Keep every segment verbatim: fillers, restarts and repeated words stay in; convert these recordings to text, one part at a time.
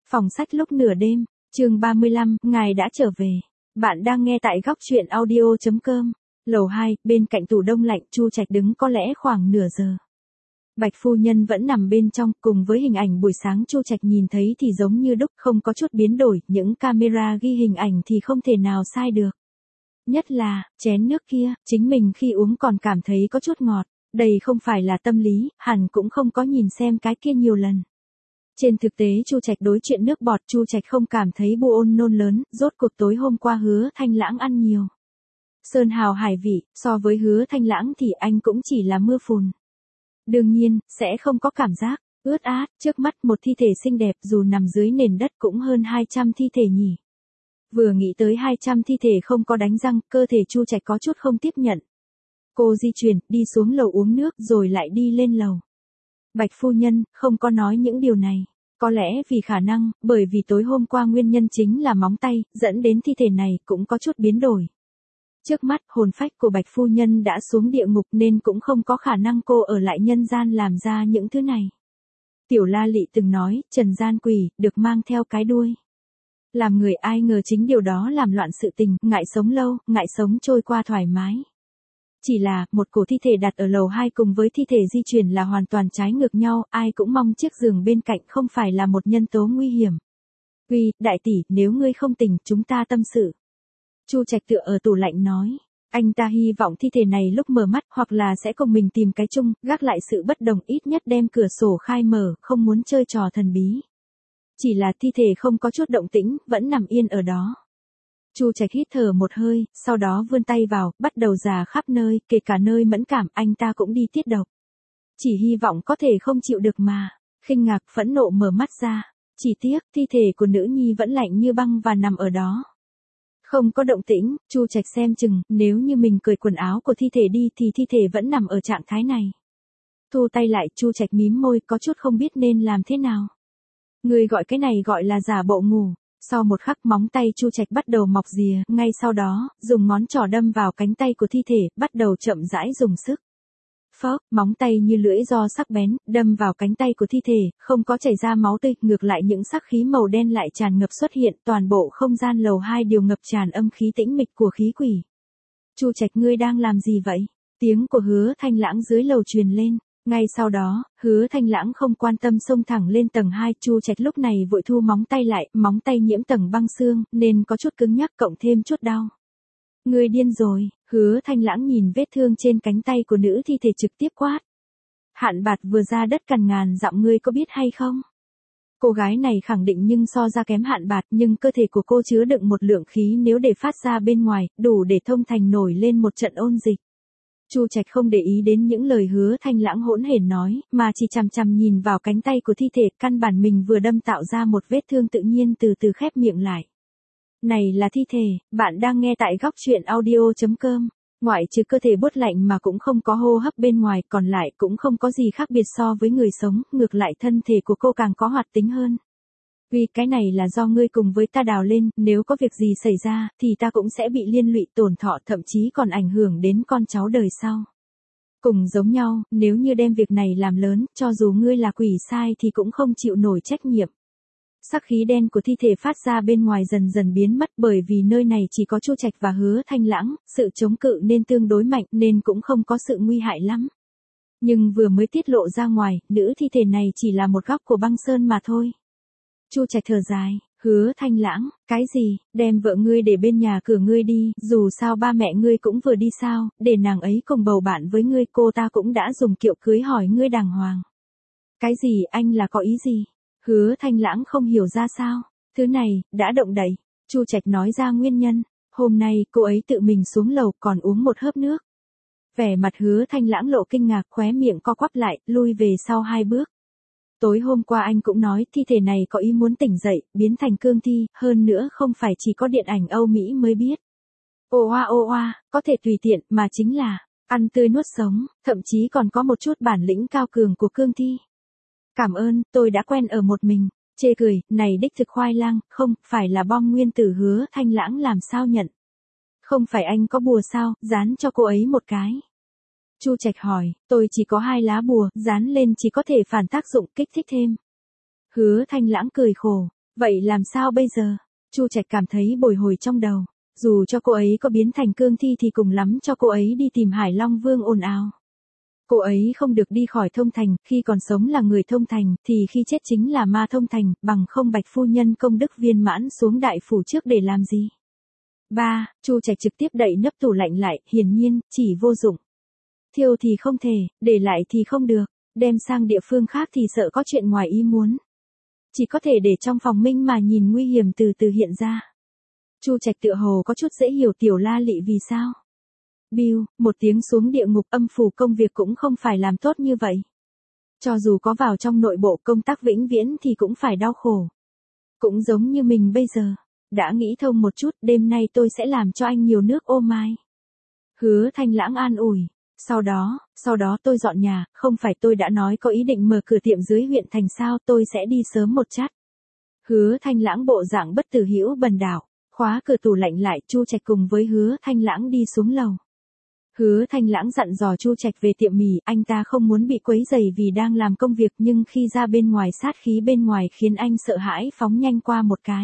Phòng sách lúc nửa đêm, chương ba mươi lăm, ngài đã trở về. Bạn đang nghe tại góc truyện audio chấm com. Lầu hai, bên cạnh tủ đông lạnh, Chu Trạch đứng có lẽ khoảng nửa giờ. Bạch phu nhân vẫn nằm bên trong, cùng với hình ảnh buổi sáng Chu Trạch nhìn thấy thì giống như đúc, không có chút biến đổi, những camera ghi hình ảnh thì không thể nào sai được. Nhất là, chén nước kia, chính mình khi uống còn cảm thấy có chút ngọt, đây không phải là tâm lý, hẳn cũng không có nhìn xem cái kia nhiều lần. Trên thực tế Chu Trạch đối chuyện nước bọt Chu Trạch không cảm thấy buồn nôn lớn, rốt cuộc tối hôm qua Hứa Thanh Lãng ăn nhiều. Sơn hào hải vị, so với Hứa Thanh Lãng thì anh cũng chỉ là mưa phùn. Đương nhiên, sẽ không có cảm giác, ướt át, trước mắt một thi thể xinh đẹp dù nằm dưới nền đất cũng hơn hai trăm thi thể nhỉ. Vừa nghĩ tới hai trăm thi thể không có đánh răng, cơ thể Chu Trạch có chút không tiếp nhận. Cô di chuyển, đi xuống lầu uống nước rồi lại đi lên lầu. Bạch phu nhân, không có nói những điều này. Có lẽ vì khả năng, bởi vì tối hôm qua nguyên nhân chính là móng tay, dẫn đến thi thể này cũng có chút biến đổi. Trước mắt, hồn phách của Bạch phu nhân đã xuống địa ngục nên cũng không có khả năng cô ở lại nhân gian làm ra những thứ này. Tiểu La Lị từng nói, trần gian quỷ, được mang theo cái đuôi. Làm người ai ngờ chính điều đó làm loạn sự tình, ngại sống lâu, ngại sống trôi qua thoải mái. Chỉ là, một cổ thi thể đặt ở lầu hai cùng với thi thể di chuyển là hoàn toàn trái ngược nhau, ai cũng mong chiếc giường bên cạnh không phải là một nhân tố nguy hiểm. Uy, đại tỷ, nếu ngươi không tỉnh, chúng ta tâm sự. Chu Trạch tựa ở tủ lạnh nói, anh ta hy vọng thi thể này lúc mở mắt hoặc là sẽ cùng mình tìm cái chung, gác lại sự bất đồng ít nhất đem cửa sổ khai mở, không muốn chơi trò thần bí. Chỉ là thi thể không có chút động tĩnh, vẫn nằm yên ở đó. Chu Trạch hít thở một hơi, sau đó vươn tay vào, bắt đầu rà khắp nơi, kể cả nơi mẫn cảm, anh ta cũng đi tiết độc. Chỉ hy vọng có thể không chịu được mà. Khinh ngạc phẫn nộ mở mắt ra. Chỉ tiếc, thi thể của nữ nhi vẫn lạnh như băng và nằm ở đó. Không có động tĩnh, Chu Trạch xem chừng, nếu như mình cởi quần áo của thi thể đi thì thi thể vẫn nằm ở trạng thái này. Thu tay lại, Chu Trạch mím môi, có chút không biết nên làm thế nào. Người gọi cái này gọi là giả bộ ngủ. Sau một khắc móng tay Chu Trạch bắt đầu mọc rìa, ngay sau đó, dùng ngón trỏ đâm vào cánh tay của thi thể, bắt đầu chậm rãi dùng sức. Phốc, móng tay như lưỡi do sắc bén, đâm vào cánh tay của thi thể, không có chảy ra máu tươi, ngược lại những sắc khí màu đen lại tràn ngập xuất hiện, toàn bộ không gian lầu hai đều ngập tràn âm khí tĩnh mịch của khí quỷ. Chu Trạch ngươi đang làm gì vậy? Tiếng của Hứa Thanh Lãng dưới lầu truyền lên. Ngay sau đó, Hứa Thanh Lãng không quan tâm xông thẳng lên tầng hai, Chu Trạch lúc này vội thu móng tay lại, móng tay nhiễm tầng băng xương, nên có chút cứng nhắc cộng thêm chút đau. Ngươi điên rồi, Hứa Thanh Lãng nhìn vết thương trên cánh tay của nữ thi thể trực tiếp quát. Hạn bạt vừa ra đất cằn ngàn dặm ngươi có biết hay không? Cô gái này khẳng định nhưng so ra kém Hạn bạt nhưng cơ thể của cô chứa đựng một lượng khí nếu để phát ra bên ngoài, đủ để thông thành nổi lên một trận ôn dịch. Chu Trạch không để ý đến những lời Hứa Thanh Lãng hỗn hển nói, mà chỉ chằm chằm nhìn vào cánh tay của thi thể, căn bản mình vừa đâm tạo ra một vết thương tự nhiên từ từ khép miệng lại. Này là thi thể, bạn đang nghe tại góc truyện audio chấm com. Ngoại trừ cơ thể buốt lạnh mà cũng không có hô hấp bên ngoài, còn lại cũng không có gì khác biệt so với người sống, ngược lại thân thể của cô càng có hoạt tính hơn. Vì cái này là do ngươi cùng với ta đào lên, nếu có việc gì xảy ra, thì ta cũng sẽ bị liên lụy tổn thọ thậm chí còn ảnh hưởng đến con cháu đời sau. Cùng giống nhau, nếu như đem việc này làm lớn, cho dù ngươi là quỷ sai thì cũng không chịu nổi trách nhiệm. Sắc khí đen của thi thể phát ra bên ngoài dần dần biến mất bởi vì nơi này chỉ có Chu Trạch và Hứa Thanh Lãng, sự chống cự nên tương đối mạnh nên cũng không có sự nguy hại lắm. Nhưng vừa mới tiết lộ ra ngoài, nữ thi thể này chỉ là một góc của băng sơn mà thôi. Chu Trạch thở dài, Hứa Thanh Lãng, cái gì, đem vợ ngươi để bên nhà cửa ngươi đi, dù sao ba mẹ ngươi cũng vừa đi sao, để nàng ấy cùng bầu bạn với ngươi, cô ta cũng đã dùng kiệu cưới hỏi ngươi đàng hoàng. Cái gì, anh là có ý gì? Hứa Thanh Lãng không hiểu ra sao, thứ này, đã động đậy. Chu Trạch nói ra nguyên nhân, hôm nay cô ấy tự mình xuống lầu còn uống một hớp nước. Vẻ mặt Hứa Thanh Lãng lộ kinh ngạc, khóe miệng co quắp lại, lui về sau hai bước. Tối hôm qua anh cũng nói thi thể này có ý muốn tỉnh dậy, biến thành cương thi, hơn nữa không phải chỉ có điện ảnh Âu Mỹ mới biết. Ô oa ô oa, có thể tùy tiện mà chính là, ăn tươi nuốt sống, thậm chí còn có một chút bản lĩnh cao cường của cương thi. Cảm ơn, tôi đã quen ở một mình, chê cười, này đích thực khoai lang, không, phải là bom nguyên tử Hứa Thanh Lãng làm sao nhận. Không phải anh có bùa sao, dán cho cô ấy một cái. Chu Trạch hỏi, tôi chỉ có hai lá bùa, dán lên chỉ có thể phản tác dụng kích thích thêm. Hứa Thanh Lãng cười khổ, Vậy làm sao bây giờ? Chu Trạch cảm thấy bồi hồi trong đầu. Dù cho cô ấy có biến thành cương thi thì cùng lắm cho cô ấy đi tìm Hải Long Vương ồn ào. Cô ấy không được đi khỏi Thông Thành, khi còn sống là người Thông Thành, thì khi chết chính là ma Thông Thành, bằng không Bạch phu nhân công đức viên mãn xuống đại phủ trước để làm gì. ba. Chu Trạch trực tiếp đậy nắp tủ lạnh lại, hiển nhiên, chỉ vô dụng. Thiêu thì không thể, để lại thì không được, đem sang địa phương khác thì sợ có chuyện ngoài ý muốn. Chỉ có thể để trong phòng minh mà nhìn nguy hiểm từ từ hiện ra. Chu Trạch tựa hồ có chút dễ hiểu Tiểu La Lị vì sao. Biu, một tiếng xuống địa ngục, âm phủ công việc cũng không phải làm tốt như vậy. Cho dù có vào trong nội bộ công tác vĩnh viễn thì cũng phải đau khổ. Cũng giống như mình bây giờ. Đã nghĩ thông một chút, đêm nay tôi sẽ làm cho anh nhiều nước ô mai. Hứa Thanh Lãng an ủi. Sau đó, sau đó tôi dọn nhà, không phải tôi đã nói có ý định mở cửa tiệm dưới huyện thành sao, tôi sẽ đi sớm một chát. Hứa Thanh Lãng bộ dạng bất tử hữu bần đảo, khóa cửa tủ lạnh lại, Chu Trạch cùng với Hứa Thanh Lãng đi xuống lầu. Hứa Thanh Lãng dặn dò Chu Trạch về tiệm mì, anh ta không muốn bị quấy rầy vì đang làm công việc, nhưng khi ra bên ngoài sát khí bên ngoài khiến anh sợ hãi phóng nhanh qua một cái.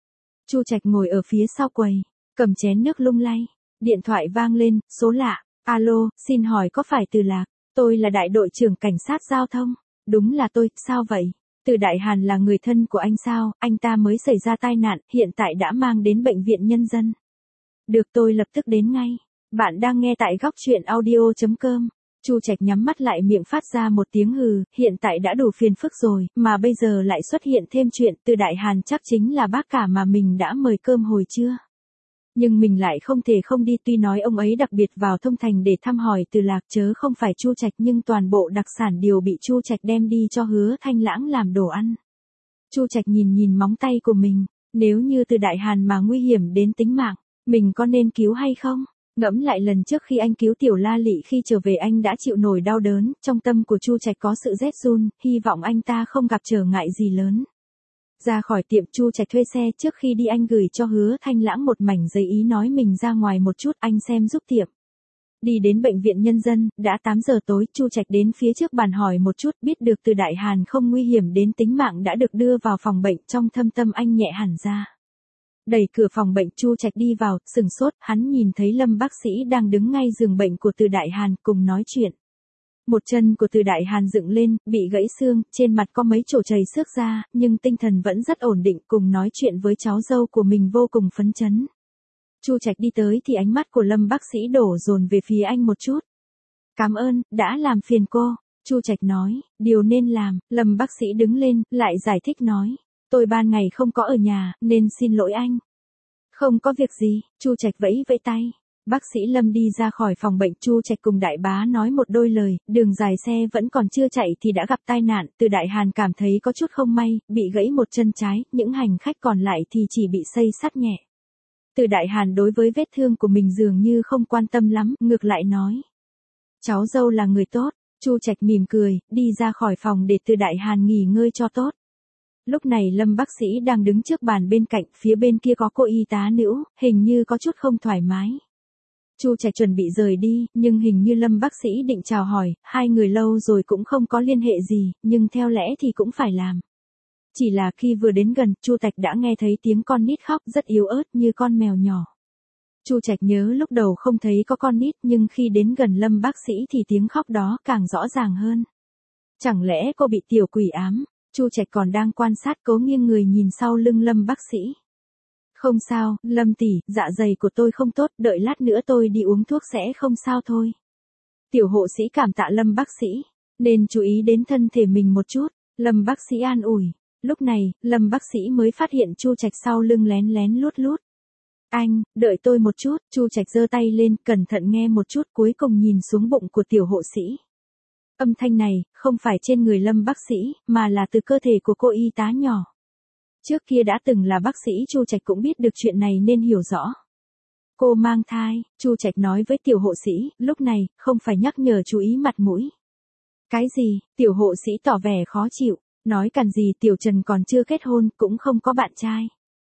Chu Trạch ngồi ở phía sau quầy, cầm chén nước lung lay, điện thoại vang lên, số lạ. Alo, xin hỏi có phải Từ Lạc? Tôi là đại đội trưởng cảnh sát giao thông. Đúng là tôi, sao vậy? Từ Đại Hàn là người thân của anh sao? Anh ta mới xảy ra tai nạn, hiện tại đã mang đến bệnh viện nhân dân. Được, tôi lập tức đến ngay. Bạn đang nghe tại góc truyện audio chấm com. Chu Trạch nhắm mắt lại, miệng phát ra một tiếng hừ, hiện tại đã đủ phiền phức rồi, mà bây giờ lại xuất hiện thêm chuyện. Từ Đại Hàn chắc chính là bác cả mà mình đã mời cơm hồi trưa. Nhưng mình lại không thể không đi, tuy nói ông ấy đặc biệt vào Thông Thành để thăm hỏi Từ Lạc chớ không phải Chu Trạch, nhưng toàn bộ đặc sản đều bị Chu Trạch đem đi cho Hứa Thanh Lãng làm đồ ăn. Chu Trạch nhìn nhìn móng tay của mình, nếu như Từ Đại Hàn mà nguy hiểm đến tính mạng, mình có nên cứu hay không? Ngẫm lại lần trước khi anh cứu Tiểu La Lị, khi trở về anh đã chịu nổi đau đớn, trong tâm của Chu Trạch có sự rét run, hy vọng anh ta không gặp trở ngại gì lớn. Ra khỏi tiệm, Chu Trạch thuê xe, trước khi đi anh gửi cho Hứa Thanh Lãng một mảnh giấy ý nói mình ra ngoài một chút, anh xem giúp tiệm. Đi đến bệnh viện nhân dân, đã tám giờ tối, Chu Trạch đến phía trước bàn hỏi một chút, biết được Từ Đại Hàn không nguy hiểm đến tính mạng đã được đưa vào phòng bệnh, trong thâm tâm anh nhẹ hẳn ra. Đẩy cửa phòng bệnh, Chu Trạch đi vào, sừng sốt, hắn nhìn thấy Lâm bác sĩ đang đứng ngay giường bệnh của Từ Đại Hàn, cùng nói chuyện. Một chân của Từ Đại Hàn dựng lên, bị gãy xương, trên mặt có mấy chỗ chảy xước ra, nhưng tinh thần vẫn rất ổn định, cùng nói chuyện với cháu dâu của mình vô cùng phấn chấn. Chu Trạch đi tới thì ánh mắt của Lâm bác sĩ đổ dồn về phía anh một chút. Cảm ơn, đã làm phiền cô. Chu Trạch nói, điều nên làm. Lâm bác sĩ đứng lên, lại giải thích nói. Tôi ban ngày không có ở nhà, nên xin lỗi anh. Không có việc gì, Chu Trạch vẫy vẫy tay. Bác sĩ Lâm đi ra khỏi phòng bệnh, Chu Trạch cùng đại bá nói một đôi lời, đường dài xe vẫn còn chưa chạy thì đã gặp tai nạn. Từ Đại Hàn cảm thấy có chút không may, bị gãy một chân trái, những hành khách còn lại thì chỉ bị xây sắt nhẹ. Từ Đại Hàn đối với vết thương của mình dường như không quan tâm lắm, ngược lại nói. Cháu dâu là người tốt. Chu Trạch mỉm cười, đi ra khỏi phòng để Từ Đại Hàn nghỉ ngơi cho tốt. Lúc này Lâm bác sĩ đang đứng trước bàn bên cạnh, phía bên kia có cô y tá nữ, hình như có chút không thoải mái. Chu Trạch chuẩn bị rời đi, nhưng hình như Lâm bác sĩ định chào hỏi, hai người lâu rồi cũng không có liên hệ gì, nhưng theo lẽ thì cũng phải làm. Chỉ là khi vừa đến gần, Chu Trạch đã nghe thấy tiếng con nít khóc rất yếu ớt như con mèo nhỏ. Chu Trạch nhớ lúc đầu không thấy có con nít, nhưng khi đến gần Lâm bác sĩ thì tiếng khóc đó càng rõ ràng hơn. Chẳng lẽ cô bị tiểu quỷ ám? Chu Trạch còn đang quan sát, cố nghiêng người nhìn sau lưng Lâm bác sĩ. Không sao, Lâm tỷ, dạ dày của tôi không tốt, đợi lát nữa tôi đi uống thuốc sẽ không sao thôi. Tiểu hộ sĩ cảm tạ Lâm bác sĩ, nên chú ý đến thân thể mình một chút. Lâm bác sĩ an ủi. Lúc này, Lâm bác sĩ mới phát hiện Chu Trạch sau lưng lén lén lút lút. Anh, đợi tôi một chút. Chu Trạch giơ tay lên, cẩn thận nghe một chút, cuối cùng nhìn xuống bụng của tiểu hộ sĩ. Âm thanh này, không phải trên người Lâm bác sĩ, mà là từ cơ thể của cô y tá nhỏ. Trước kia đã từng là bác sĩ, Chu Trạch cũng biết được chuyện này nên hiểu rõ. Cô mang thai, Chu Trạch nói với tiểu hộ sĩ, lúc này, không phải nhắc nhở chú ý mặt mũi. Cái gì? Tiểu hộ sĩ tỏ vẻ khó chịu, nói cằn gì, Tiểu Trần còn chưa kết hôn, cũng không có bạn trai.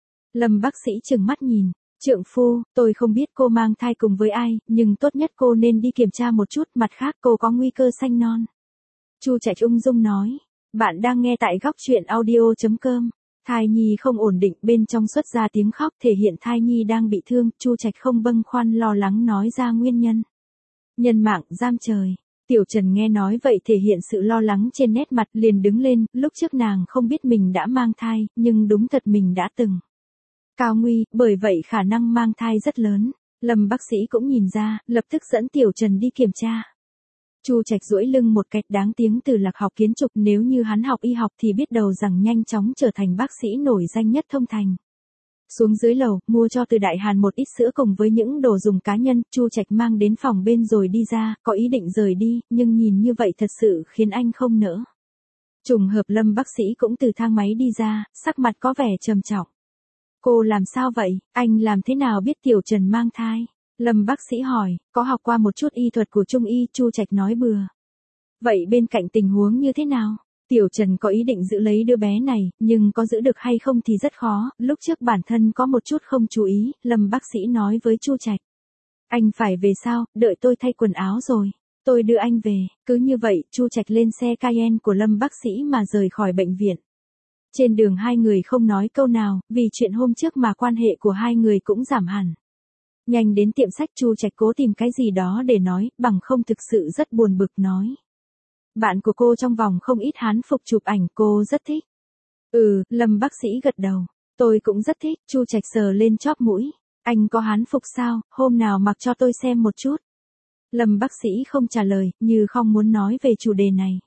Lâm bác sĩ trừng mắt nhìn, trượng phu, tôi không biết cô mang thai cùng với ai, nhưng tốt nhất cô nên đi kiểm tra một chút, mặt khác cô có nguy cơ sanh non. Chu Trạch ung dung nói, bạn đang nghe tại góc truyện audio chấm com. Thai nhi không ổn định, bên trong xuất ra tiếng khóc thể hiện thai nhi đang bị thương, Chu Trạch không bâng khoăn lo lắng nói ra nguyên nhân. Nhân mạng giam trời. Tiểu Trần nghe nói vậy thể hiện sự lo lắng trên nét mặt, liền đứng lên, lúc trước nàng không biết mình đã mang thai, nhưng đúng thật mình đã từng. Cao nguy, bởi vậy khả năng mang thai rất lớn. Lâm bác sĩ cũng nhìn ra, lập tức dẫn Tiểu Trần đi kiểm tra. Chu Trạch duỗi lưng một cách đáng tiếng từ lạc học kiến trúc, nếu như hắn học y học thì biết đầu rằng nhanh chóng trở thành bác sĩ nổi danh nhất thông thành. Xuống dưới lầu, mua cho Từ Đại Hàn một ít sữa cùng với những đồ dùng cá nhân, Chu Trạch mang đến phòng bên rồi đi ra, có ý định rời đi, nhưng nhìn như vậy thật sự khiến anh không nỡ. Trùng hợp Lâm bác sĩ cũng từ thang máy đi ra, sắc mặt có vẻ trầm trọng. Cô làm sao vậy, anh làm thế nào biết Tiểu Trần mang thai? Lâm bác sĩ hỏi, có học qua một chút y thuật của Trung y, Chu Trạch nói bừa. Vậy bên cạnh tình huống như thế nào? Tiểu Trần có ý định giữ lấy đứa bé này, nhưng có giữ được hay không thì rất khó, lúc trước bản thân có một chút không chú ý, Lâm bác sĩ nói với Chu Trạch. Anh phải về sao, đợi tôi thay quần áo rồi. Tôi đưa anh về, cứ như vậy, Chu Trạch lên xe Cayenne của Lâm bác sĩ mà rời khỏi bệnh viện. Trên đường hai người không nói câu nào, vì chuyện hôm trước mà quan hệ của hai người cũng giảm hẳn. Nhanh đến tiệm sách, Chu Trạch cố tìm cái gì đó để nói, bằng không thực sự rất buồn bực nói. Bạn của cô trong vòng không ít hán phục chụp ảnh, cô rất thích. Ừ, Lâm bác sĩ gật đầu. Tôi cũng rất thích, Chu Trạch sờ lên chóp mũi. Anh có hán phục sao, hôm nào mặc cho tôi xem một chút. Lâm bác sĩ không trả lời, như không muốn nói về chủ đề này.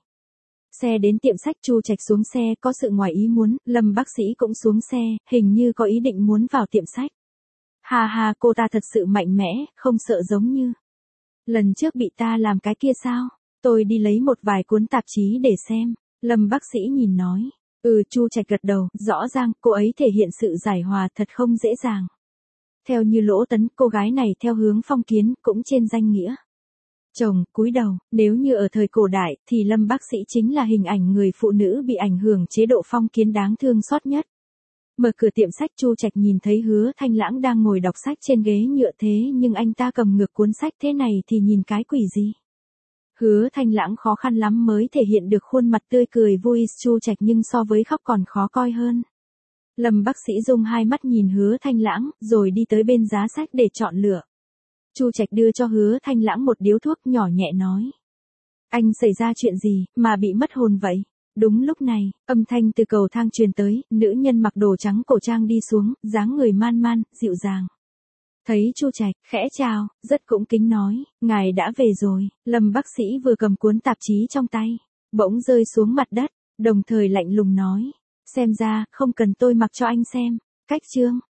Xe đến tiệm sách, Chu Trạch xuống xe, có sự ngoài ý muốn, Lâm bác sĩ cũng xuống xe, hình như có ý định muốn vào tiệm sách. Ha ha, cô ta thật sự mạnh mẽ, không sợ giống như lần trước bị ta làm cái kia sao? Tôi đi lấy một vài cuốn tạp chí để xem. Lâm bác sĩ nhìn nói. Ừ, Chu Trạch gật đầu, rõ ràng, cô ấy thể hiện sự giải hòa thật không dễ dàng. Theo như Lỗ Tấn, cô gái này theo hướng phong kiến, cũng trên danh nghĩa. Chồng, cúi đầu, nếu như ở thời cổ đại, thì Lâm bác sĩ chính là hình ảnh người phụ nữ bị ảnh hưởng chế độ phong kiến đáng thương xót nhất. Mở cửa tiệm sách, Chu Trạch nhìn thấy Hứa Thanh Lãng đang ngồi đọc sách trên ghế nhựa, thế nhưng anh ta cầm ngược cuốn sách thế này thì nhìn cái quỷ gì. Hứa Thanh Lãng khó khăn lắm mới thể hiện được khuôn mặt tươi cười vui Chu Trạch, nhưng so với khóc còn khó coi hơn. Lâm bác sĩ dùng hai mắt nhìn Hứa Thanh Lãng, rồi đi tới bên giá sách để chọn lựa. Chu Trạch đưa cho Hứa Thanh Lãng một điếu thuốc, nhỏ nhẹ nói. Anh xảy ra chuyện gì, mà bị mất hồn vậy? Đúng lúc này, âm thanh từ cầu thang truyền tới, nữ nhân mặc đồ trắng cổ trang đi xuống, dáng người man man, dịu dàng. Thấy Chu Trạch, khẽ chào, rất cũng kính nói, ngài đã về rồi. Lâm bác sĩ vừa cầm cuốn tạp chí trong tay, bỗng rơi xuống mặt đất, đồng thời lạnh lùng nói. Xem ra, không cần tôi mặc cho anh xem. Cách chương.